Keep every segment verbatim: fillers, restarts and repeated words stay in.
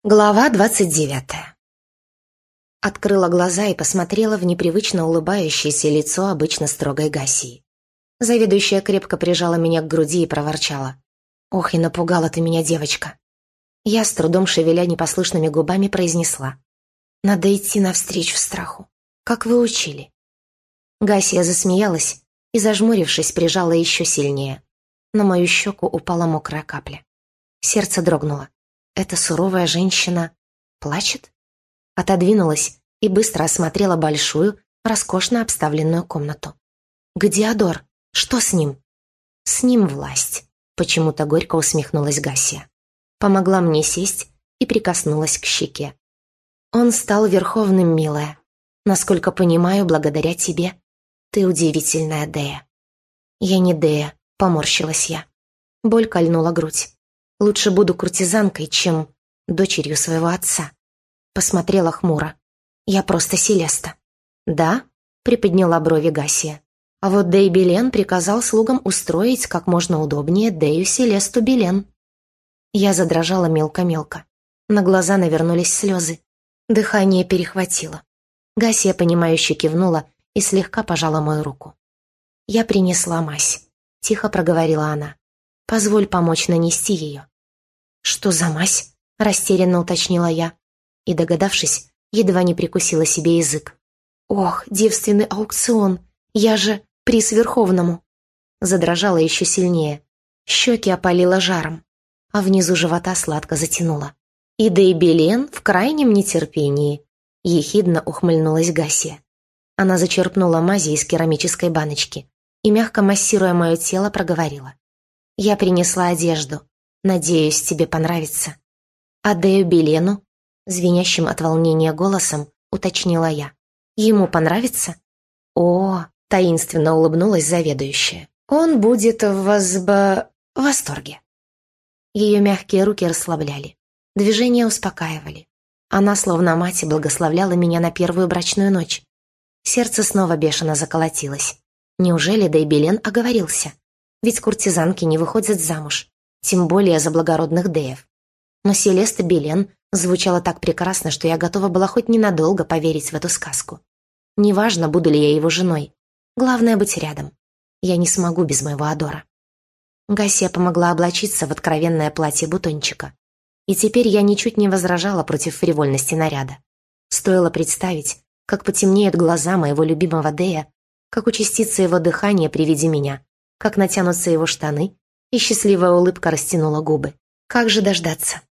Глава двадцать девятая. Открыла глаза и посмотрела в непривычно улыбающееся лицо обычно строгой Гассии. Заведующая крепко прижала меня к груди и проворчала. «Ох, и напугала ты меня, девочка!» Я, с трудом шевеля непослушными губами, произнесла. «Надо идти навстречу страху, как вы учили». Гассия засмеялась и, зажмурившись, прижала еще сильнее. На мою щеку упала мокрая капля. Сердце дрогнуло. Эта суровая женщина плачет? Отодвинулась и быстро осмотрела большую, роскошно обставленную комнату. «Где Адор? Что с ним?» «С ним власть», — почему-то горько усмехнулась Гассия. Помогла мне сесть и прикоснулась к щеке. «Он стал верховным, милая. Насколько понимаю, благодаря тебе. Ты удивительная, Дея». «Я не Дея», — поморщилась я. Боль кольнула грудь. Лучше буду куртизанкой, чем дочерью своего отца. Посмотрела хмуро. Я просто Селеста. Да? Приподняла брови Гассия. А вот Дей Белен приказал слугам устроить как можно удобнее Дею Селесту Белен. Я задрожала мелко-мелко. На глаза навернулись слезы. Дыхание перехватило. Гассия, понимающе кивнула и слегка пожала мою руку. Я принесла мазь. Тихо проговорила она. Позволь помочь нанести ее. «Что за мазь?» – растерянно уточнила я. И, догадавшись, едва не прикусила себе язык. «Ох, девственный аукцион! Я же приз Верховному!» Задрожала еще сильнее. Щеки опалила жаром, а внизу живота сладко затянула. И Дей Белен в крайнем нетерпении. Ехидно ухмыльнулась Гассия. Она зачерпнула мази из керамической баночки и, мягко массируя мое тело, проговорила. «Я принесла одежду. Надеюсь, тебе понравится». «А Дею Белену?» Звенящим от волнения голосом уточнила я. «Ему понравится?» «О!» — таинственно улыбнулась заведующая. «Он будет в возбо... восторге». Ее мягкие руки расслабляли. Движения успокаивали. Она, словно мать, благословляла меня на первую брачную ночь. Сердце снова бешено заколотилось. Неужели Дей Белен оговорился? Ведь куртизанки не выходят замуж, тем более за благородных деев. Но Селеста Белен звучала так прекрасно, что я готова была хоть ненадолго поверить в эту сказку. Неважно, буду ли я его женой. Главное — быть рядом. Я не смогу без моего Адора. Гассия помогла облачиться в откровенное платье бутончика. И теперь я ничуть не возражала против фривольности наряда. Стоило представить, как потемнеют глаза моего любимого Дея, как участится его дыхание при виде меня, как натянутся его штаны, и счастливая улыбка растянула губы. Как же дождаться?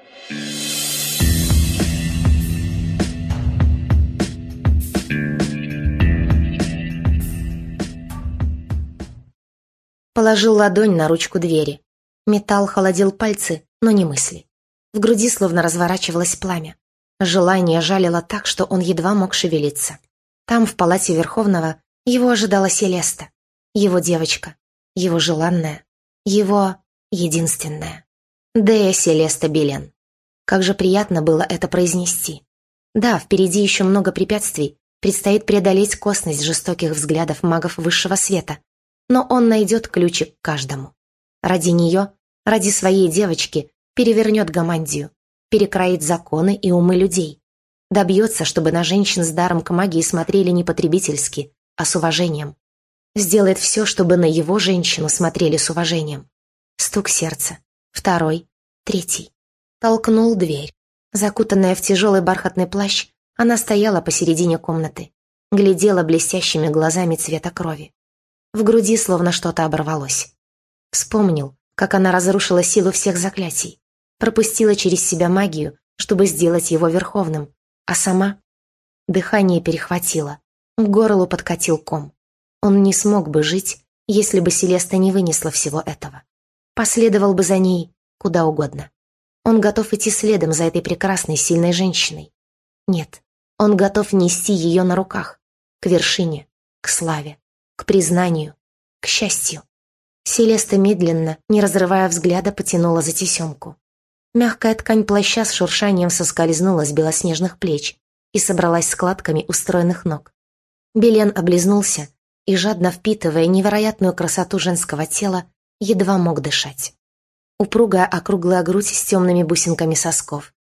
Положил ладонь на ручку двери. Металл холодил пальцы, но не мысли. В груди словно разворачивалось пламя. Желание жалило так, что он едва мог шевелиться. Там, в палате Верховного, его ожидала Селеста. Его девочка. Его желанная. Его единственная. Дея Селеста Белен. Как же приятно было это произнести. Да, впереди еще много препятствий, предстоит преодолеть косность жестоких взглядов магов высшего света, но он найдет ключик к каждому. Ради нее, ради своей девочки, перевернет Гамандию, перекроит законы и умы людей. Добьется, чтобы на женщин с даром к магии смотрели не потребительски, а с уважением. Сделает все, чтобы на его женщину смотрели с уважением. Стук сердца. Второй. Третий. Толкнул дверь. Закутанная в тяжелый бархатный плащ, она стояла посередине комнаты. Глядела блестящими глазами цвета крови. В груди словно что-то оборвалось. Вспомнил, как она разрушила силу всех заклятий. Пропустила через себя магию, чтобы сделать его верховным. А сама... Дыхание перехватило. К горлу подкатил ком. Он не смог бы жить, если бы Селеста не вынесла всего этого. Последовал бы за ней куда угодно. Он готов идти следом за этой прекрасной, сильной женщиной. Нет, он готов нести ее на руках. К вершине, к славе, к признанию, к счастью. Селеста медленно, не разрывая взгляда, потянула за тесемку. Мягкая ткань плаща с шуршанием соскользнула с белоснежных плеч и собралась складками у стройных ног. Белен облизнулся и, жадно впитывая невероятную красоту женского тела, едва мог дышать. Упругая округлая грудь с темными бусинками сосков,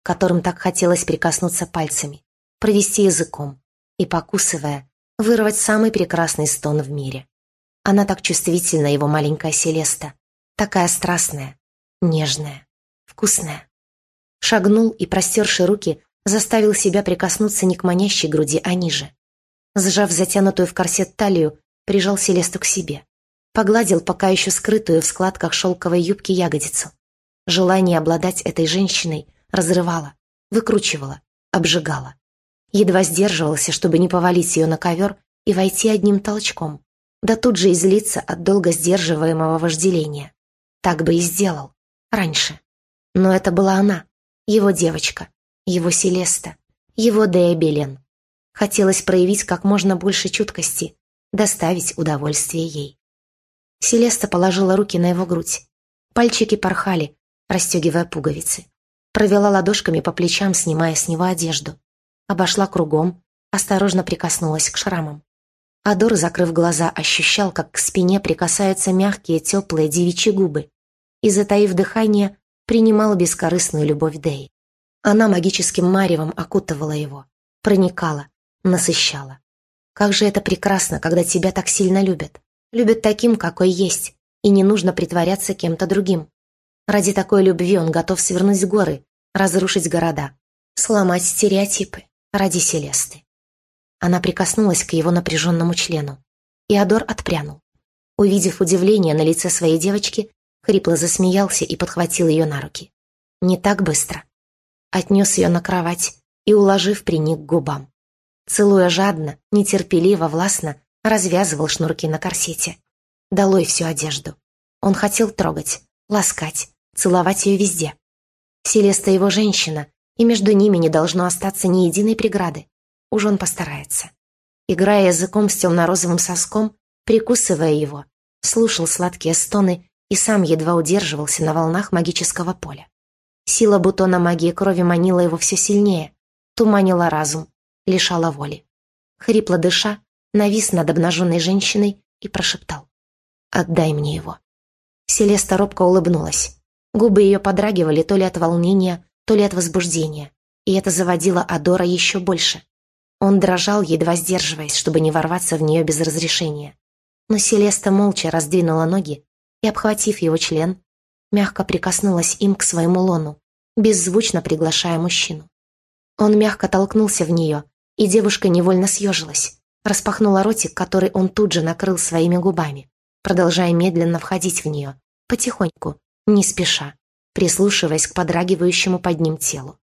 которым так хотелось прикоснуться пальцами, провести языком и, покусывая, вырвать самый прекрасный стон в мире. Она так чувствительна, его маленькая Селеста, такая страстная, нежная, вкусная. Шагнул и, простерши руки, заставил себя прикоснуться не к манящей груди, а ниже. Сжав затянутую в корсет талию, прижал Селесту к себе. Погладил пока еще скрытую в складках шелковой юбки ягодицу. Желание обладать этой женщиной разрывало, выкручивало, обжигало. Едва сдерживался, чтобы не повалить ее на ковер и войти одним толчком, да тут же излиться от долго сдерживаемого вожделения. Так бы и сделал. Раньше. Но это была она, его девочка, его Селеста, его Дея Белен. Хотелось проявить как можно больше чуткости, доставить удовольствие ей. Селеста положила руки на его грудь. Пальчики порхали, расстегивая пуговицы. Провела ладошками по плечам, снимая с него одежду. Обошла кругом, осторожно прикоснулась к шрамам. Адор, закрыв глаза, ощущал, как к спине прикасаются мягкие, теплые девичьи губы, и, затаив дыхание, принимал бескорыстную любовь Деи. Она магическим маревом окутывала его, проникала, насыщала. Как же это прекрасно, когда тебя так сильно любят. Любят таким, какой есть, и не нужно притворяться кем-то другим. Ради такой любви он готов свернуть горы, разрушить города, сломать стереотипы ради Селесты. Она прикоснулась к его напряженному члену, и Адор отпрянул. Увидев удивление на лице своей девочки, хрипло засмеялся и подхватил ее на руки. Не так быстро. Отнес ее на кровать и, уложив, приник к губам. Целуя жадно, нетерпеливо, властно, развязывал шнурки на корсете. Долой всю одежду. Он хотел трогать, ласкать, целовать ее везде. Селеста его женщина, и между ними не должно остаться ни единой преграды. Уж он постарается. Играя языком с темно-розовым соском, прикусывая его, слушал сладкие стоны и сам едва удерживался на волнах магического поля. Сила бутона магии крови манила его все сильнее, туманила разум, лишала воли. Хрипло дыша, навис над обнаженной женщиной и прошептал: «Отдай мне его». Селеста робко улыбнулась. Губы ее подрагивали то ли от волнения, то ли от возбуждения, и это заводило Адора еще больше. Он дрожал, едва сдерживаясь, чтобы не ворваться в нее без разрешения. Но Селеста молча раздвинула ноги и, обхватив его член, мягко прикоснулась им к своему лону, беззвучно приглашая мужчину. Он мягко толкнулся в нее, и девушка невольно съежилась, распахнула ротик, который он тут же накрыл своими губами, продолжая медленно входить в нее, потихоньку, не спеша, прислушиваясь к подрагивающему под ним телу.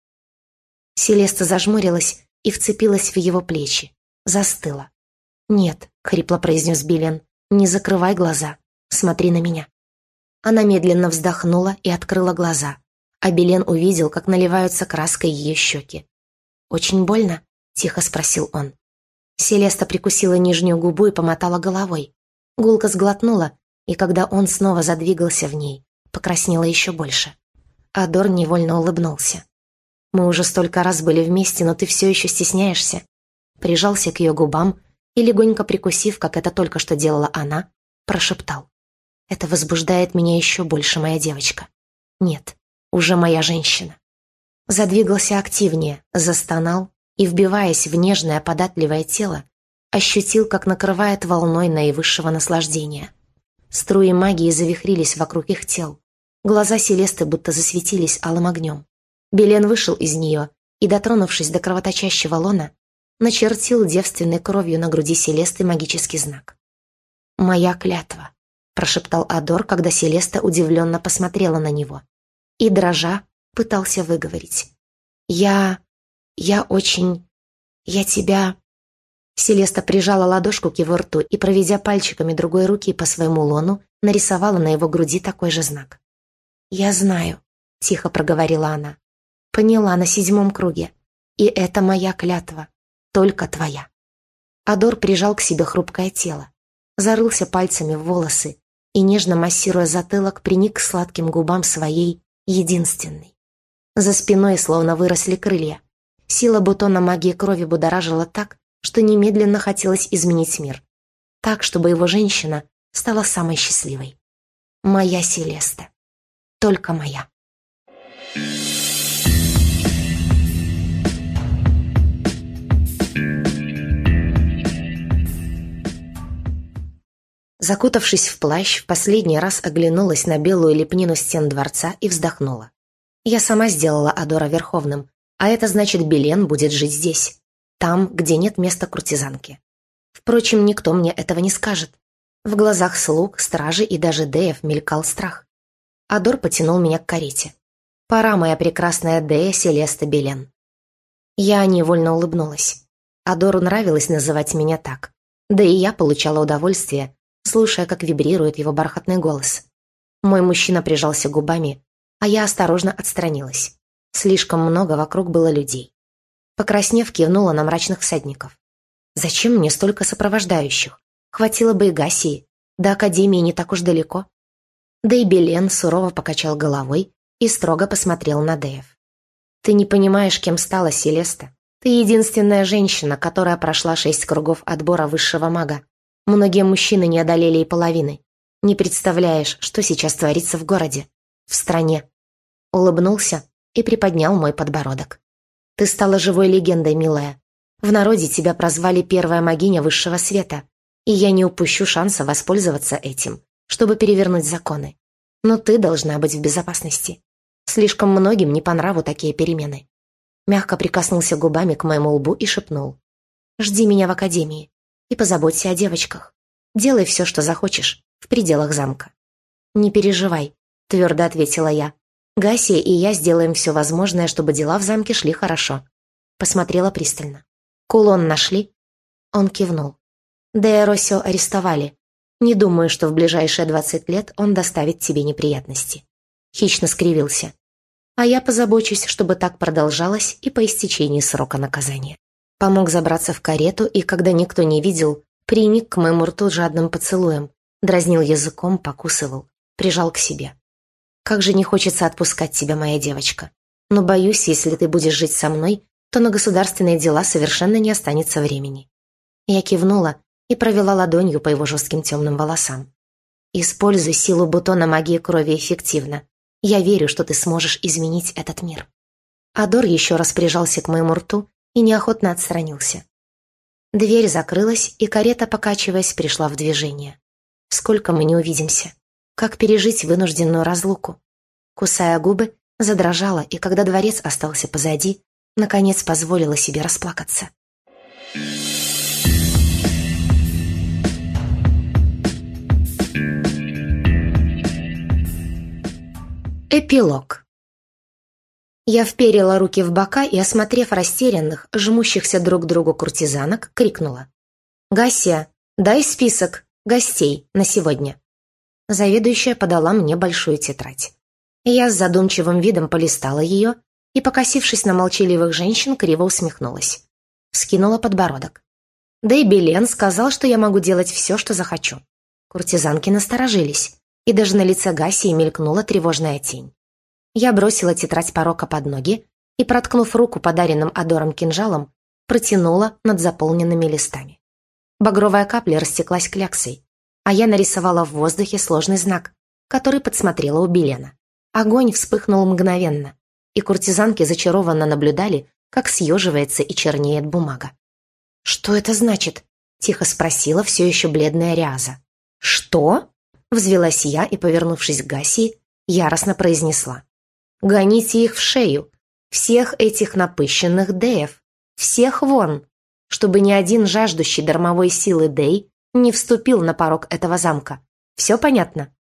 Селеста зажмурилась и вцепилась в его плечи, застыла. «Нет», — хрипло произнес Белен, — «не закрывай глаза, смотри на меня». Она медленно вздохнула и открыла глаза, а Белен увидел, как наливаются краской ее щеки. «Очень больно?» — тихо спросил он. Селеста прикусила нижнюю губу и помотала головой. Гулко сглотнула, и когда он снова задвигался в ней, покраснела еще больше. Адор невольно улыбнулся. «Мы уже столько раз были вместе, но ты все еще стесняешься». Прижался к ее губам и, легонько прикусив, как это только что делала она, прошептал: «Это возбуждает меня еще больше, моя девочка. Нет, уже моя женщина». Задвигался активнее, застонал и, вбиваясь в нежное податливое тело, ощутил, как накрывает волной наивысшего наслаждения. Струи магии завихрились вокруг их тел. Глаза Селесты будто засветились алым огнем. Белен вышел из нее и, дотронувшись до кровоточащего лона, начертил девственной кровью на груди Селесты магический знак. «Моя клятва», — прошептал Адор, когда Селеста удивленно посмотрела на него. И, дрожа, пытался выговорить: «Я... я очень... я тебя...» Селеста прижала ладошку к его рту и, проведя пальчиками другой руки по своему лону, нарисовала на его груди такой же знак. «Я знаю», — тихо проговорила она. «Поняла на седьмом круге. И это моя клятва. Только твоя». Адор прижал к себе хрупкое тело, зарылся пальцами в волосы и, нежно массируя затылок, приник к сладким губам своей единственной. За спиной словно выросли крылья. Сила бутона магии крови будоражила так, что немедленно хотелось изменить мир. Так, чтобы его женщина стала самой счастливой. Моя Селеста. Только моя. Закутавшись в плащ, в последний раз оглянулась на белую лепнину стен дворца и вздохнула. Я сама сделала Адора верховным, а это значит, Белен будет жить здесь, там, где нет места куртизанке. Впрочем, никто мне этого не скажет. В глазах слуг, стражи и даже Деев мелькал страх. Адор потянул меня к карете. «Пора, моя прекрасная Дея Селеста Белен». Я невольно улыбнулась. Адору нравилось называть меня так. Да и я получала удовольствие, слушая, как вибрирует его бархатный голос. Мой мужчина прижался губами, а я осторожно отстранилась. Слишком много вокруг было людей. Покраснев, кивнула на мрачных всадников. «Зачем мне столько сопровождающих? Хватило бы и Гассии. До Академии не так уж далеко». Да и Белен сурово покачал головой и строго посмотрел на Деев. «Ты не понимаешь, кем стала Селеста. Ты единственная женщина, которая прошла шесть кругов отбора высшего мага. Многие мужчины не одолели и половины. Не представляешь, что сейчас творится в городе, в стране». Улыбнулся и приподнял мой подбородок. «Ты стала живой легендой, милая. В народе тебя прозвали первая магиня высшего света, и я не упущу шанса воспользоваться этим, чтобы перевернуть законы. Но ты должна быть в безопасности. Слишком многим не по нраву такие перемены». Мягко прикоснулся губами к моему лбу и шепнул. «Жди меня в академии и позаботься о девочках. Делай все, что захочешь, в пределах замка». «Не переживай», — твердо ответила я. «Гассия и я сделаем все возможное, чтобы дела в замке шли хорошо». Посмотрела пристально. «Кулон нашли?» Он кивнул. «Дея Росио арестовали. Не думаю, что в ближайшие двадцать лет он доставит тебе неприятности». Хищно скривился. «А я позабочусь, чтобы так продолжалось и по истечении срока наказания». Помог забраться в карету и, когда никто не видел, приник к моему рту жадным поцелуем, дразнил языком, покусывал, прижал к себе. «Как же не хочется отпускать тебя, моя девочка. Но боюсь, если ты будешь жить со мной, то на государственные дела совершенно не останется времени». Я кивнула и провела ладонью по его жестким темным волосам. «Используй силу бутона магии крови эффективно. Я верю, что ты сможешь изменить этот мир». Адор еще раз прижался к моему рту и неохотно отстранился. Дверь закрылась, и карета, покачиваясь, пришла в движение. Сколько мы не увидимся? Как пережить вынужденную разлуку? Кусая губы, задрожала, и когда дворец остался позади, наконец позволила себе расплакаться. Эпилог. Я вперила руки в бока и, осмотрев растерянных, жмущихся друг к другу куртизанок, крикнула. «Гассия, дай список гостей на сегодня». Заведующая подала мне большую тетрадь. Я с задумчивым видом полистала ее и, покосившись на молчаливых женщин, криво усмехнулась. Скинула подбородок. Да и Белен сказал, что я могу делать все, что захочу. Куртизанки насторожились, и даже на лице Гассии мелькнула тревожная тень. Я бросила тетрадь порока под ноги и, проткнув руку подаренным Адором кинжалом, протянула над заполненными листами. Багровая капля растеклась кляксой, а я нарисовала в воздухе сложный знак, который подсмотрела у Белена. Огонь вспыхнул мгновенно, и куртизанки зачарованно наблюдали, как съеживается и чернеет бумага. «Что это значит?» — тихо спросила все еще бледная Риаза. «Что?» — взвелась я и, повернувшись к Гассии, яростно произнесла. «Гоните их в шею, всех этих напыщенных деев, всех вон, чтобы ни один жаждущий дармовой силы дей не вступил на порог этого замка. Все понятно?»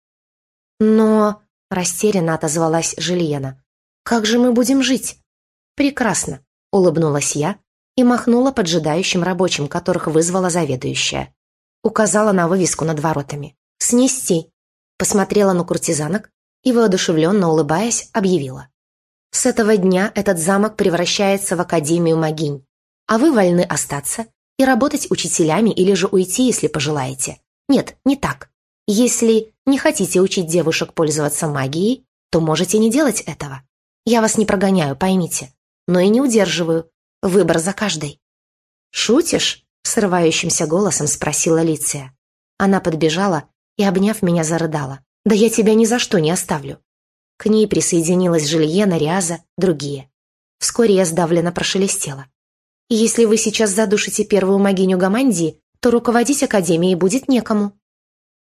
«Но...» — растерянно отозвалась Жильена. «Как же мы будем жить?» «Прекрасно», — улыбнулась я и махнула поджидающим рабочим, которых вызвала заведующая. Указала на вывеску над воротами. «Снести!» Посмотрела на куртизанок и, воодушевленно улыбаясь, объявила. «С этого дня этот замок превращается в Академию Магинь, а вы вольны остаться и работать учителями или же уйти, если пожелаете. Нет, не так. Если не хотите учить девушек пользоваться магией, то можете не делать этого. Я вас не прогоняю, поймите, но и не удерживаю. Выбор за каждой». «Шутишь?» — срывающимся голосом спросила Лиция. Она подбежала и, обняв меня, зарыдала. «Да я тебя ни за что не оставлю». К ней присоединилась Жильена, Риаза, другие. Вскоре я сдавленно прошелестела. «Если вы сейчас задушите первую магиню Гамандии, то руководить Академией будет некому».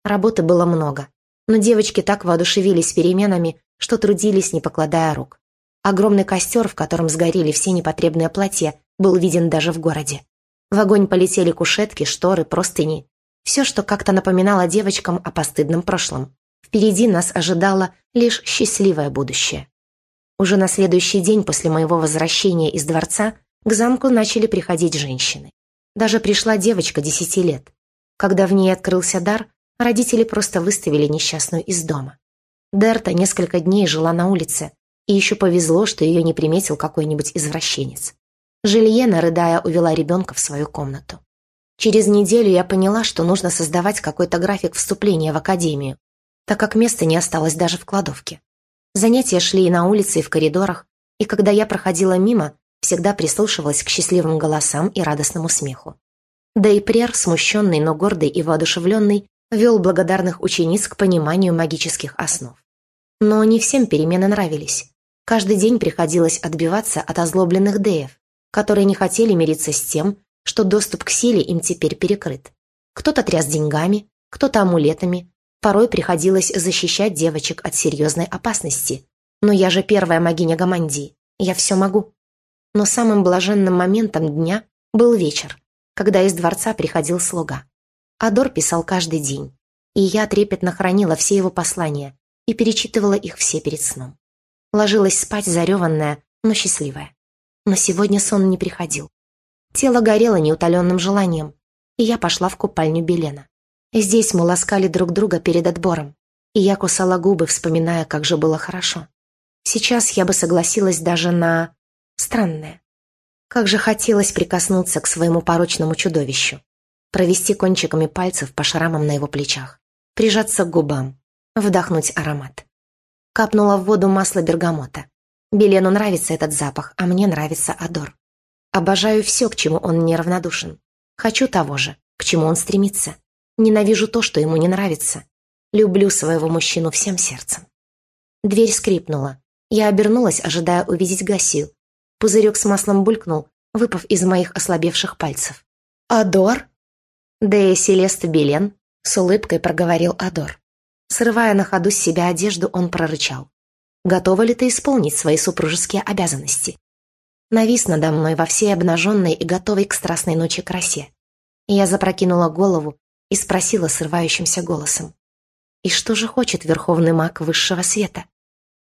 Работы было много, но девочки так воодушевились переменами, что трудились, не покладая рук. Огромный костер, в котором сгорели все непотребные платья, был виден даже в городе. В огонь полетели кушетки, шторы, простыни. Все, что как-то напоминало девочкам о постыдном прошлом. Впереди нас ожидало лишь счастливое будущее. Уже на следующий день после моего возвращения из дворца к замку начали приходить женщины. Даже пришла девочка десяти лет. Когда в ней открылся дар, родители просто выставили несчастную из дома. Дерта несколько дней жила на улице, и еще повезло, что ее не приметил какой-нибудь извращенец. Жильена, рыдая, увела ребенка в свою комнату. Через неделю я поняла, что нужно создавать какой-то график вступления в академию, так как места не осталось даже в кладовке. Занятия шли и на улице, и в коридорах, и когда я проходила мимо, всегда прислушивалась к счастливым голосам и радостному смеху. Да и Прер, смущенный, но гордый и воодушевленный, вел благодарных учениц к пониманию магических основ. Но не всем перемены нравились. Каждый день приходилось отбиваться от озлобленных деев, которые не хотели мириться с тем, что доступ к силе им теперь перекрыт. Кто-то тряс деньгами, кто-то амулетами. Порой приходилось защищать девочек от серьезной опасности. Но я же первая магиня Гамандии, я все могу. Но самым блаженным моментом дня был вечер, когда из дворца приходил слуга. Адор писал каждый день, и я трепетно хранила все его послания и перечитывала их все перед сном. Ложилась спать зареванная, но счастливая. Но сегодня сон не приходил. Тело горело неутоленным желанием, и я пошла в купальню Белена. Здесь мы ласкали друг друга перед отбором, и я кусала губы, вспоминая, как же было хорошо. Сейчас я бы согласилась даже на... странное. Как же хотелось прикоснуться к своему порочному чудовищу, провести кончиками пальцев по шрамам на его плечах, прижаться к губам, вдохнуть аромат. Капнула в воду масло бергамота. Белену нравится этот запах, а мне нравится Адор. Обожаю все, к чему он неравнодушен. Хочу того же, к чему он стремится. Ненавижу то, что ему не нравится. Люблю своего мужчину всем сердцем. Дверь скрипнула. Я обернулась, ожидая увидеть Гассию. Пузырек с маслом булькнул, выпав из моих ослабевших пальцев. «Адор?» «Дея Селеста Белен», — с улыбкой проговорил Адор. Срывая на ходу с себя одежду, он прорычал. «Готова ли ты исполнить свои супружеские обязанности?» Навис надо мной во всей обнаженной и готовой к страстной ночи красе. Я запрокинула голову и спросила срывающимся голосом. «И что же хочет верховный маг высшего света?»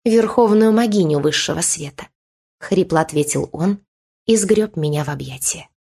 «Верховную магиню высшего света», — хрипло ответил он и сгреб меня в объятия.